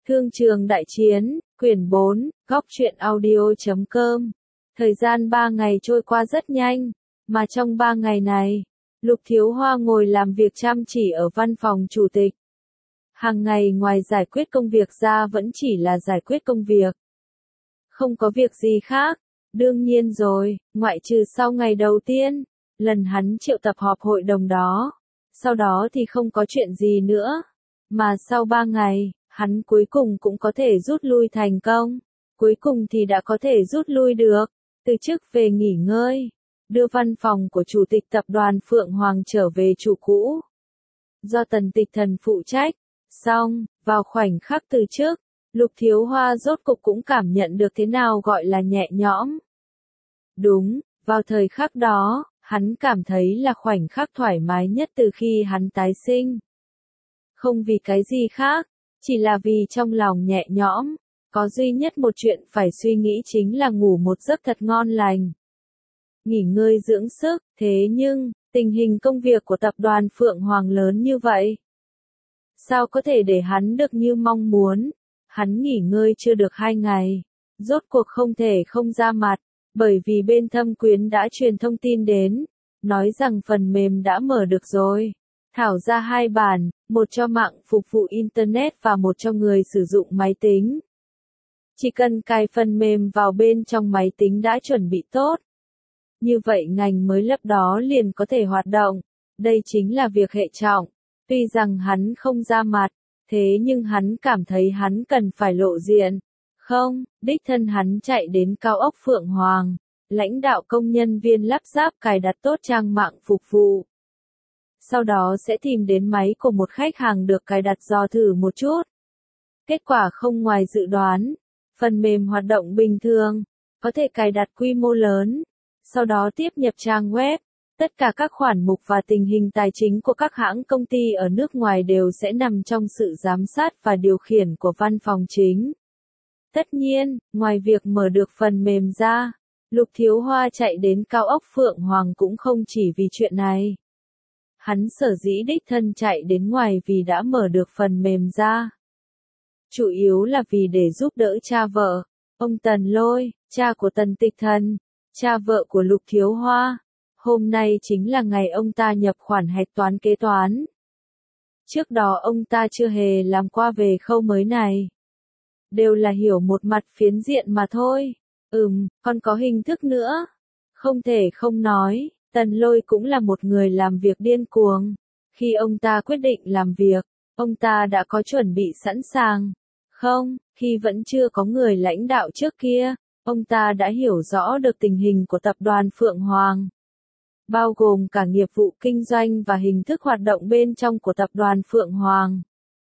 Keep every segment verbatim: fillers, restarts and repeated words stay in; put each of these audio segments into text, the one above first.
Thương trường đại chiến, quyển bốn, góc truyện audio.com. Thời gian ba ngày trôi qua rất nhanh, mà trong ba ngày này, Lục Thiếu Hoa ngồi làm việc chăm chỉ ở văn phòng chủ tịch. Hàng ngày ngoài giải quyết công việc ra vẫn chỉ là giải quyết công việc. Không có việc gì khác, đương nhiên rồi, ngoại trừ sau ngày đầu tiên, lần hắn triệu tập họp hội đồng đó. Sau đó thì không có chuyện gì nữa, mà sau ba ngày, hắn cuối cùng cũng có thể rút lui thành công. Cuối cùng thì đã có thể rút lui được, từ chức về nghỉ ngơi, đưa văn phòng của chủ tịch tập đoàn Phượng Hoàng trở về chủ cũ. Do Tần Tịch Thần phụ trách, xong, vào khoảnh khắc từ chức, Lục Thiếu Hoa rốt cục cũng cảm nhận được thế nào gọi là nhẹ nhõm. Đúng, vào thời khắc đó, hắn cảm thấy là khoảnh khắc thoải mái nhất từ khi hắn tái sinh. Không vì cái gì khác, chỉ là vì trong lòng nhẹ nhõm, có duy nhất một chuyện phải suy nghĩ chính là ngủ một giấc thật ngon lành. Nghỉ ngơi dưỡng sức, thế nhưng, tình hình công việc của tập đoàn Phượng Hoàng lớn như vậy. Sao có thể để hắn được như mong muốn? Hắn nghỉ ngơi chưa được hai ngày, rốt cuộc không thể không ra mặt, bởi vì bên Thâm Quyến đã truyền thông tin đến, nói rằng phần mềm đã mở được rồi. Thảo ra hai bản, một cho mạng phục vụ Internet và một cho người sử dụng máy tính. Chỉ cần cài phần mềm vào bên trong máy tính đã chuẩn bị tốt. Như vậy ngành mới lắp đó liền có thể hoạt động. Đây chính là việc hệ trọng. Tuy rằng hắn không ra mặt, thế nhưng hắn cảm thấy hắn cần phải lộ diện. Không, đích thân hắn chạy đến cao ốc Phượng Hoàng, lãnh đạo công nhân viên lắp ráp cài đặt tốt trang mạng phục vụ. Sau đó sẽ tìm đến máy của một khách hàng được cài đặt dò thử một chút. Kết quả không ngoài dự đoán, phần mềm hoạt động bình thường, có thể cài đặt quy mô lớn, sau đó tiếp nhập trang web. Tất cả các khoản mục và tình hình tài chính của các hãng công ty ở nước ngoài đều sẽ nằm trong sự giám sát và điều khiển của văn phòng chính. Tất nhiên, ngoài việc mở được phần mềm ra, Lục Thiếu Hoa chạy đến cao ốc Phượng Hoàng cũng không chỉ vì chuyện này. Hắn sở dĩ đích thân chạy đến ngoài vì đã mở được phần mềm ra. Chủ yếu là vì để giúp đỡ cha vợ, ông Tần Lôi, cha của Tần Tịch Thần, cha vợ của Lục Thiếu Hoa. Hôm nay chính là ngày ông ta nhập khoản hạch toán kế toán. Trước đó ông ta chưa hề làm qua về khâu mới này. Đều là hiểu một mặt phiến diện mà thôi. Ừm, còn có hình thức nữa. Không thể không nói, Tần Lôi cũng là một người làm việc điên cuồng. Khi ông ta quyết định làm việc, ông ta đã có chuẩn bị sẵn sàng. Không, khi vẫn chưa có người lãnh đạo trước kia, ông ta đã hiểu rõ được tình hình của tập đoàn Phượng Hoàng. Bao gồm cả nghiệp vụ kinh doanh và hình thức hoạt động bên trong của tập đoàn Phượng Hoàng.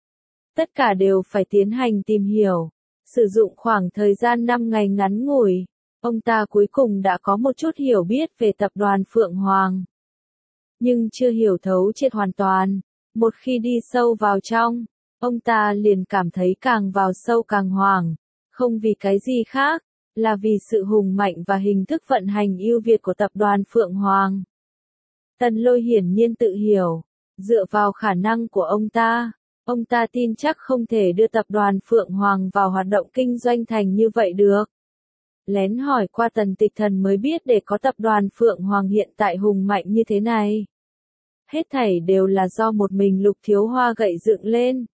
Tất cả đều phải tiến hành tìm hiểu. Sử dụng khoảng thời gian năm ngày ngắn ngủi, ông ta cuối cùng đã có một chút hiểu biết về tập đoàn Phượng Hoàng. Nhưng chưa hiểu thấu triệt hoàn toàn. Một khi đi sâu vào trong, ông ta liền cảm thấy càng vào sâu càng hoảng. Không vì cái gì khác, là vì sự hùng mạnh và hình thức vận hành ưu việt của tập đoàn Phượng Hoàng. Tần Lôi hiển nhiên tự hiểu, dựa vào khả năng của ông ta, ông ta tin chắc không thể đưa tập đoàn Phượng Hoàng vào hoạt động kinh doanh thành như vậy được. Lén hỏi qua Tần Tịch Thần mới biết để có tập đoàn Phượng Hoàng hiện tại hùng mạnh như thế này. Hết thảy đều là do một mình Lục Thiếu Hoa gậy dựng lên.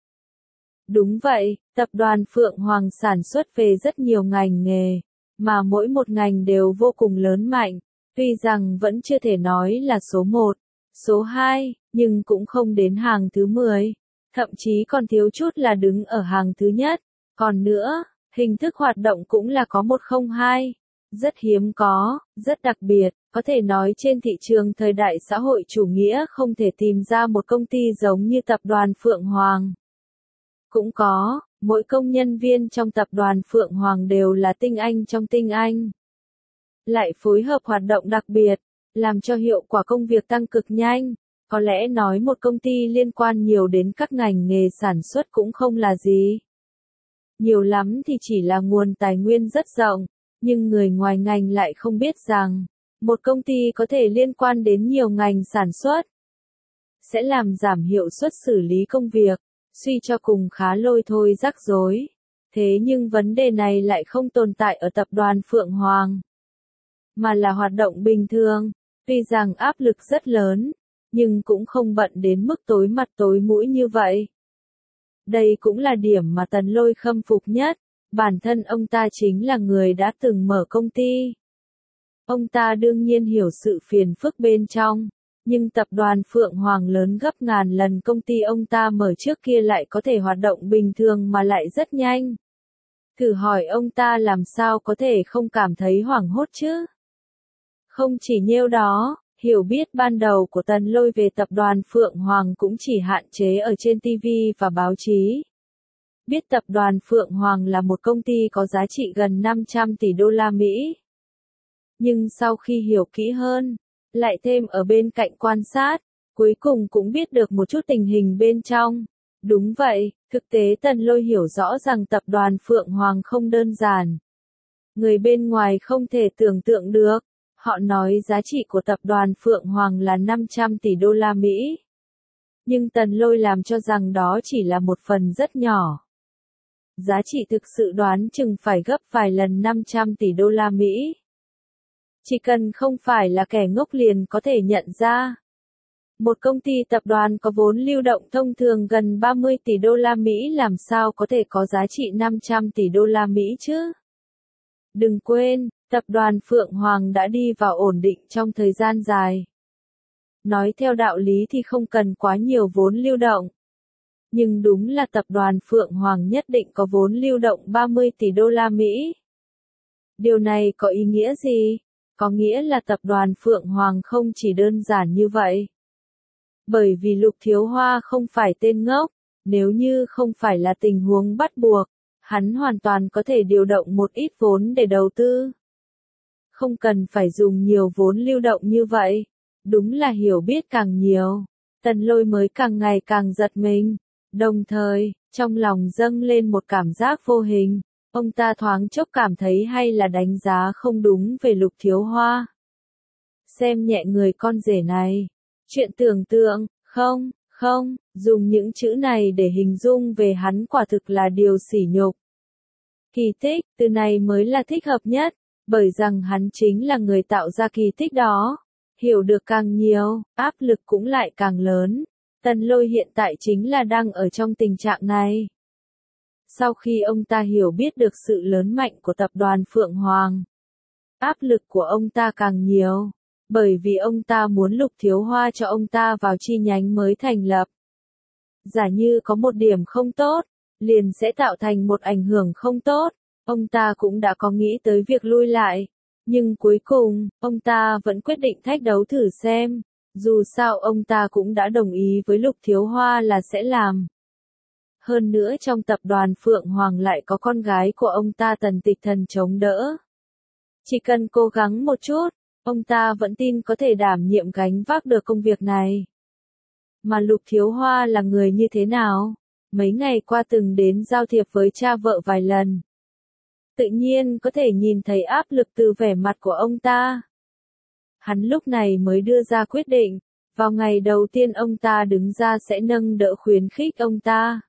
Đúng vậy, tập đoàn Phượng Hoàng sản xuất về rất nhiều ngành nghề, mà mỗi một ngành đều vô cùng lớn mạnh. Tuy rằng vẫn chưa thể nói là số một, số hai, nhưng cũng không đến hàng thứ mười, thậm chí còn thiếu chút là đứng ở hàng thứ nhất. Còn nữa, hình thức hoạt động cũng là có một không hai, rất hiếm có, rất đặc biệt, có thể nói trên thị trường thời đại xã hội chủ nghĩa không thể tìm ra một công ty giống như tập đoàn Phượng Hoàng. Cũng có, mỗi công nhân viên trong tập đoàn Phượng Hoàng đều là tinh anh trong tinh anh. Lại phối hợp hoạt động đặc biệt, làm cho hiệu quả công việc tăng cực nhanh. Có lẽ nói một công ty liên quan nhiều đến các ngành nghề sản xuất cũng không là gì. Nhiều lắm thì chỉ là nguồn tài nguyên rất rộng, nhưng người ngoài ngành lại không biết rằng, một công ty có thể liên quan đến nhiều ngành sản xuất, sẽ làm giảm hiệu suất xử lý công việc, suy cho cùng khá lôi thôi rắc rối. Thế nhưng vấn đề này lại không tồn tại ở tập đoàn Phượng Hoàng, mà là hoạt động bình thường. Tuy rằng áp lực rất lớn, nhưng cũng không bận đến mức tối mặt tối mũi như vậy. Đây cũng là điểm mà Tần Lôi khâm phục nhất. Bản thân ông ta chính là người đã từng mở công ty. Ông ta đương nhiên hiểu sự phiền phức bên trong, nhưng tập đoàn Phượng Hoàng lớn gấp ngàn lần công ty ông ta mở trước kia lại có thể hoạt động bình thường mà lại rất nhanh. Thử hỏi ông ta làm sao có thể không cảm thấy hoảng hốt chứ? Không chỉ nhiêu đó, hiểu biết ban đầu của Tần Lôi về tập đoàn Phượng Hoàng cũng chỉ hạn chế ở trên ti vi và báo chí. Biết tập đoàn Phượng Hoàng là một công ty có giá trị gần năm trăm tỷ đô la Mỹ. Nhưng sau khi hiểu kỹ hơn, lại thêm ở bên cạnh quan sát, cuối cùng cũng biết được một chút tình hình bên trong. Đúng vậy, thực tế Tần Lôi hiểu rõ rằng tập đoàn Phượng Hoàng không đơn giản. Người bên ngoài không thể tưởng tượng được. Họ nói giá trị của tập đoàn Phượng Hoàng là năm trăm tỷ đô la Mỹ. Nhưng Tần Lôi làm cho rằng đó chỉ là một phần rất nhỏ. Giá trị thực sự đoán chừng phải gấp vài lần năm trăm tỷ đô la Mỹ. Chỉ cần không phải là kẻ ngốc liền có thể nhận ra. Một công ty tập đoàn có vốn lưu động thông thường gần ba mươi tỷ đô la Mỹ làm sao có thể có giá trị năm trăm tỷ đô la Mỹ chứ? Đừng quên, tập đoàn Phượng Hoàng đã đi vào ổn định trong thời gian dài. Nói theo đạo lý thì không cần quá nhiều vốn lưu động. Nhưng đúng là tập đoàn Phượng Hoàng nhất định có vốn lưu động ba mươi tỷ đô la Mỹ. Điều này có ý nghĩa gì? Có nghĩa là tập đoàn Phượng Hoàng không chỉ đơn giản như vậy. Bởi vì Lục Thiếu Hoa không phải tên ngốc, nếu như không phải là tình huống bắt buộc, hắn hoàn toàn có thể điều động một ít vốn để đầu tư. Không cần phải dùng nhiều vốn lưu động như vậy. Đúng là hiểu biết càng nhiều, Tần Lôi mới càng ngày càng giật mình. Đồng thời, trong lòng dâng lên một cảm giác vô hình. Ông ta thoáng chốc cảm thấy hay là đánh giá không đúng về Lục Thiếu Hoa. Xem nhẹ người con rể này. Chuyện tưởng tượng, không, không, dùng những chữ này để hình dung về hắn quả thực là điều sỉ nhục. Kỳ tích, từ này mới là thích hợp nhất, bởi rằng hắn chính là người tạo ra kỳ tích đó. Hiểu được càng nhiều, áp lực cũng lại càng lớn. Tần Lôi hiện tại chính là đang ở trong tình trạng này. Sau khi ông ta hiểu biết được sự lớn mạnh của tập đoàn Phượng Hoàng, áp lực của ông ta càng nhiều, bởi vì ông ta muốn Lục Thiếu Hoa cho ông ta vào chi nhánh mới thành lập. Giả như có một điểm không tốt, liền sẽ tạo thành một ảnh hưởng không tốt, ông ta cũng đã có nghĩ tới việc lui lại. Nhưng cuối cùng, ông ta vẫn quyết định thách đấu thử xem. Dù sao ông ta cũng đã đồng ý với Lục Thiếu Hoa là sẽ làm. Hơn nữa trong tập đoàn Phượng Hoàng lại có con gái của ông ta Tần Tịch Thần chống đỡ. Chỉ cần cố gắng một chút, ông ta vẫn tin có thể đảm nhiệm gánh vác được công việc này. Mà Lục Thiếu Hoa là người như thế nào? Mấy ngày qua từng đến giao thiệp với cha vợ vài lần. Tự nhiên có thể nhìn thấy áp lực từ vẻ mặt của ông ta. Hắn lúc này mới đưa ra quyết định, vào ngày đầu tiên ông ta đứng ra sẽ nâng đỡ khuyến khích ông ta.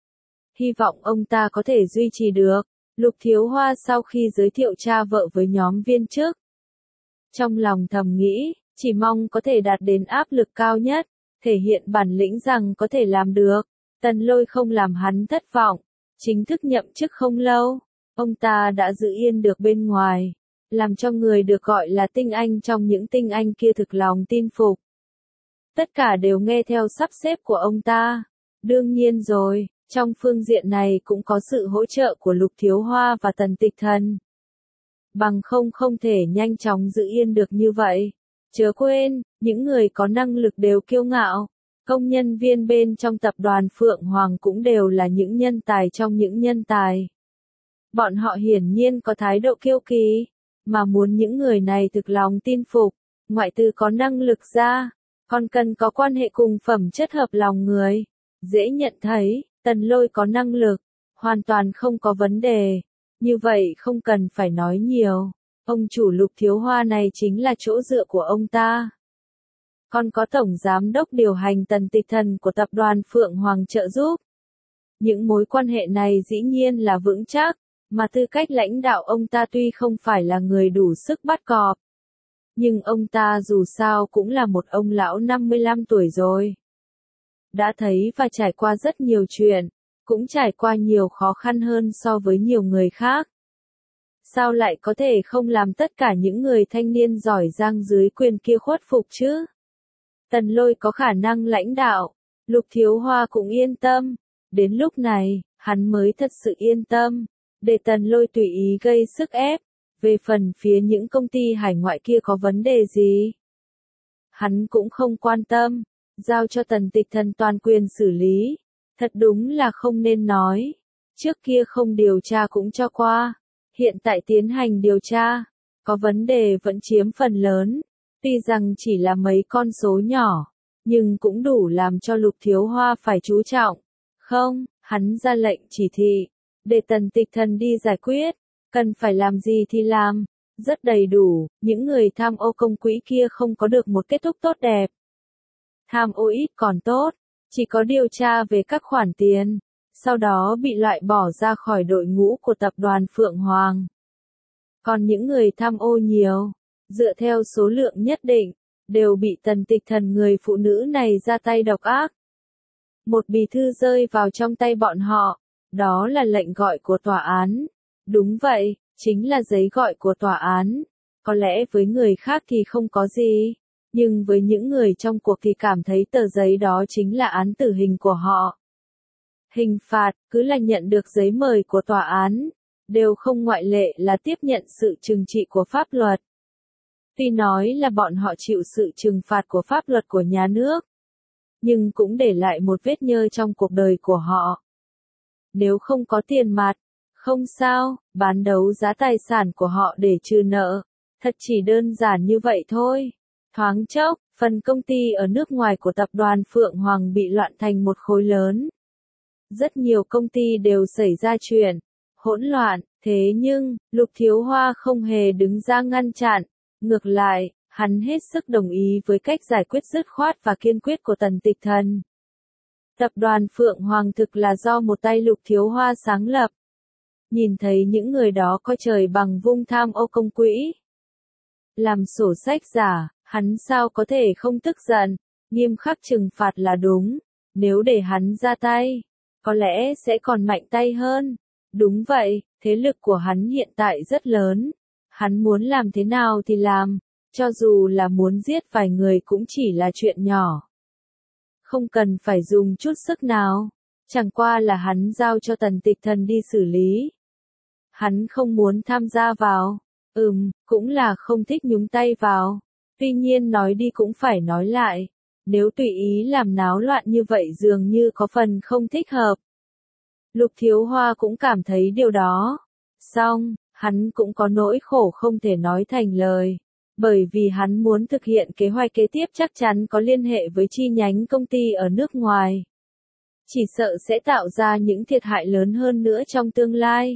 Hy vọng ông ta có thể duy trì được. Lục Thiếu Hoa sau khi giới thiệu cha vợ với nhóm viên chức, trong lòng thầm nghĩ, chỉ mong có thể đạt đến áp lực cao nhất, thể hiện bản lĩnh rằng có thể làm được. Tần Lôi không làm hắn thất vọng, chính thức nhậm chức không lâu, ông ta đã giữ yên được bên ngoài, làm cho người được gọi là tinh anh trong những tinh anh kia thực lòng tin phục. Tất cả đều nghe theo sắp xếp của ông ta. Đương nhiên rồi, trong phương diện này cũng có sự hỗ trợ của Lục Thiếu Hoa và Tần Tịch Thần. Bằng không không thể nhanh chóng giữ yên được như vậy. Chớ quên, những người có năng lực đều kiêu ngạo. Công nhân viên bên trong tập đoàn Phượng Hoàng cũng đều là những nhân tài trong những nhân tài. Bọn họ hiển nhiên có thái độ kiêu kỳ, mà muốn những người này thực lòng tin phục, ngoại trừ có năng lực ra, còn cần có quan hệ cùng phẩm chất hợp lòng người. Dễ nhận thấy, Tần Lôi có năng lực, hoàn toàn không có vấn đề. Như vậy không cần phải nói nhiều, ông chủ Lục Thiếu Hoa này chính là chỗ dựa của ông ta. Còn có tổng giám đốc điều hành Tần Tịch Thần của tập đoàn Phượng Hoàng trợ giúp. Những mối quan hệ này dĩ nhiên là vững chắc, mà tư cách lãnh đạo ông ta tuy không phải là người đủ sức bắt cọp. Nhưng ông ta dù sao cũng là một ông lão năm mươi lăm tuổi rồi. Đã thấy và trải qua rất nhiều chuyện, cũng trải qua nhiều khó khăn hơn so với nhiều người khác. Sao lại có thể không làm tất cả những người thanh niên giỏi giang dưới quyền kia khuất phục chứ? Tần Lôi có khả năng lãnh đạo, Lục Thiếu Hoa cũng yên tâm. Đến lúc này, hắn mới thật sự yên tâm, để Tần Lôi tùy ý gây sức ép. Về phần phía những công ty hải ngoại kia có vấn đề gì, hắn cũng không quan tâm, giao cho Tần Tịch Thần toàn quyền xử lý. Thật đúng là không nên nói, trước kia không điều tra cũng cho qua, hiện tại tiến hành điều tra, có vấn đề vẫn chiếm phần lớn, tuy rằng chỉ là mấy con số nhỏ, nhưng cũng đủ làm cho Lục Thiếu Hoa phải chú trọng. Không, hắn ra lệnh chỉ thị, để Tần Tịch Thần đi giải quyết, cần phải làm gì thì làm, rất đầy đủ, những người tham ô công quỹ kia không có được một kết thúc tốt đẹp. Tham ô ít còn tốt, chỉ có điều tra về các khoản tiền, sau đó bị loại bỏ ra khỏi đội ngũ của tập đoàn Phượng Hoàng. Còn những người tham ô nhiều, dựa theo số lượng nhất định, đều bị Tần Tịch Thần người phụ nữ này ra tay độc ác. Một bì thư rơi vào trong tay bọn họ, đó là lệnh gọi của tòa án. Đúng vậy, chính là giấy gọi của tòa án. Có lẽ với người khác thì không có gì, nhưng với những người trong cuộc thì cảm thấy tờ giấy đó chính là án tử hình của họ. Hình phạt, cứ là nhận được giấy mời của tòa án, đều không ngoại lệ là tiếp nhận sự trừng trị của pháp luật. Tuy nói là bọn họ chịu sự trừng phạt của pháp luật của nhà nước, nhưng cũng để lại một vết nhơ trong cuộc đời của họ. Nếu không có tiền mặt, không sao, bán đấu giá tài sản của họ để trừ nợ, thật chỉ đơn giản như vậy thôi. Thoáng chốc, phần công ty ở nước ngoài của tập đoàn Phượng Hoàng bị loạn thành một khối lớn. Rất nhiều công ty đều xảy ra chuyện, hỗn loạn, thế nhưng, Lục Thiếu Hoa không hề đứng ra ngăn chặn, ngược lại, hắn hết sức đồng ý với cách giải quyết dứt khoát và kiên quyết của Tần Tịch Thần. Tập đoàn Phượng Hoàng thực là do một tay Lục Thiếu Hoa sáng lập. Nhìn thấy những người đó coi trời bằng vung tham ô công quỹ, làm sổ sách giả, hắn sao có thể không tức giận, nghiêm khắc trừng phạt là đúng, nếu để hắn ra tay, có lẽ sẽ còn mạnh tay hơn. Đúng vậy, thế lực của hắn hiện tại rất lớn, hắn muốn làm thế nào thì làm, cho dù là muốn giết vài người cũng chỉ là chuyện nhỏ. Không cần phải dùng chút sức nào, chẳng qua là hắn giao cho Tần Tịch Thần đi xử lý. Hắn không muốn tham gia vào, ừm, cũng là không thích nhúng tay vào. Tuy nhiên nói đi cũng phải nói lại, nếu tùy ý làm náo loạn như vậy dường như có phần không thích hợp. Lục Thiếu Hoa cũng cảm thấy điều đó. Song, hắn cũng có nỗi khổ không thể nói thành lời, bởi vì hắn muốn thực hiện kế hoạch kế tiếp chắc chắn có liên hệ với chi nhánh công ty ở nước ngoài. Chỉ sợ sẽ tạo ra những thiệt hại lớn hơn nữa trong tương lai.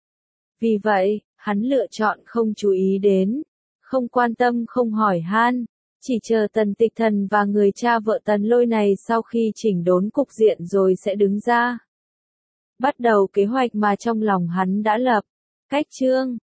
Vì vậy, hắn lựa chọn không chú ý đến, không quan tâm không hỏi han, chỉ chờ Tần Tịch Thần và người cha vợ Tần Lôi này sau khi chỉnh đốn cục diện rồi sẽ đứng ra. Bắt đầu kế hoạch mà trong lòng hắn đã lập. Cách chương